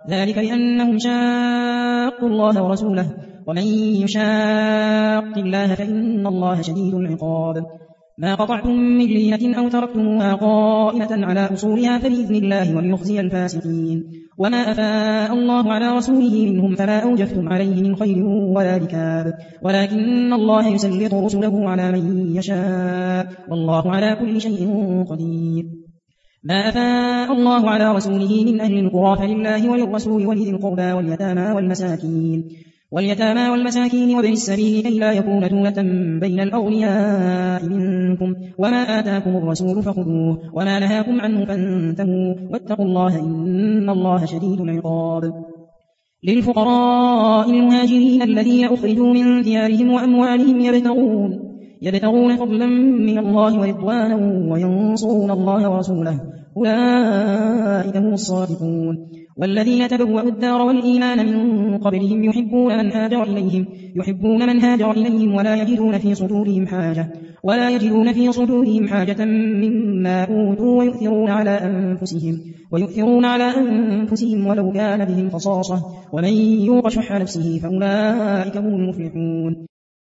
ذلك بأنهم شاقوا الله ورسوله ومن يشاق الله فإن الله شديد العقاب ما قطعتم من لينة أو تركتموها قائمة على أصولها فبإذن الله وليخزي الفاسقين وما أفاء الله على رسوله منهم فما أوجفتم عليه من خير ولا ركاب ولكن الله يسلط رسله على من يشاء والله على كل شيء قدير ما أفاء الله على رسوله من أهل القرى فلله وللرسول ولذي القربى واليتامى والمساكين وابن السبيل كي لا يكون دولة بين الأغنياء منكم وما آتاكم الرسول فخذوه وما نهاكم عنه فانتهوا واتقوا الله إن الله شديد العقاب للفقراء المهاجرين الذين أخرجوا من ديارهم وأموالهم يبتغون فضلا من الله ورضوانا وينصرون الله ورسوله أولئك هم الصادقون والذين تبوأوا الدار والإيمان من قبلهم يحبون من هاجر إليهم ولا يجدون في صدورهم حاجة مما أوتوا ويؤثرون على أنفسهم ولو كان بهم خصاصة ومن يوق شح نفسه فأولئك هم المفلحون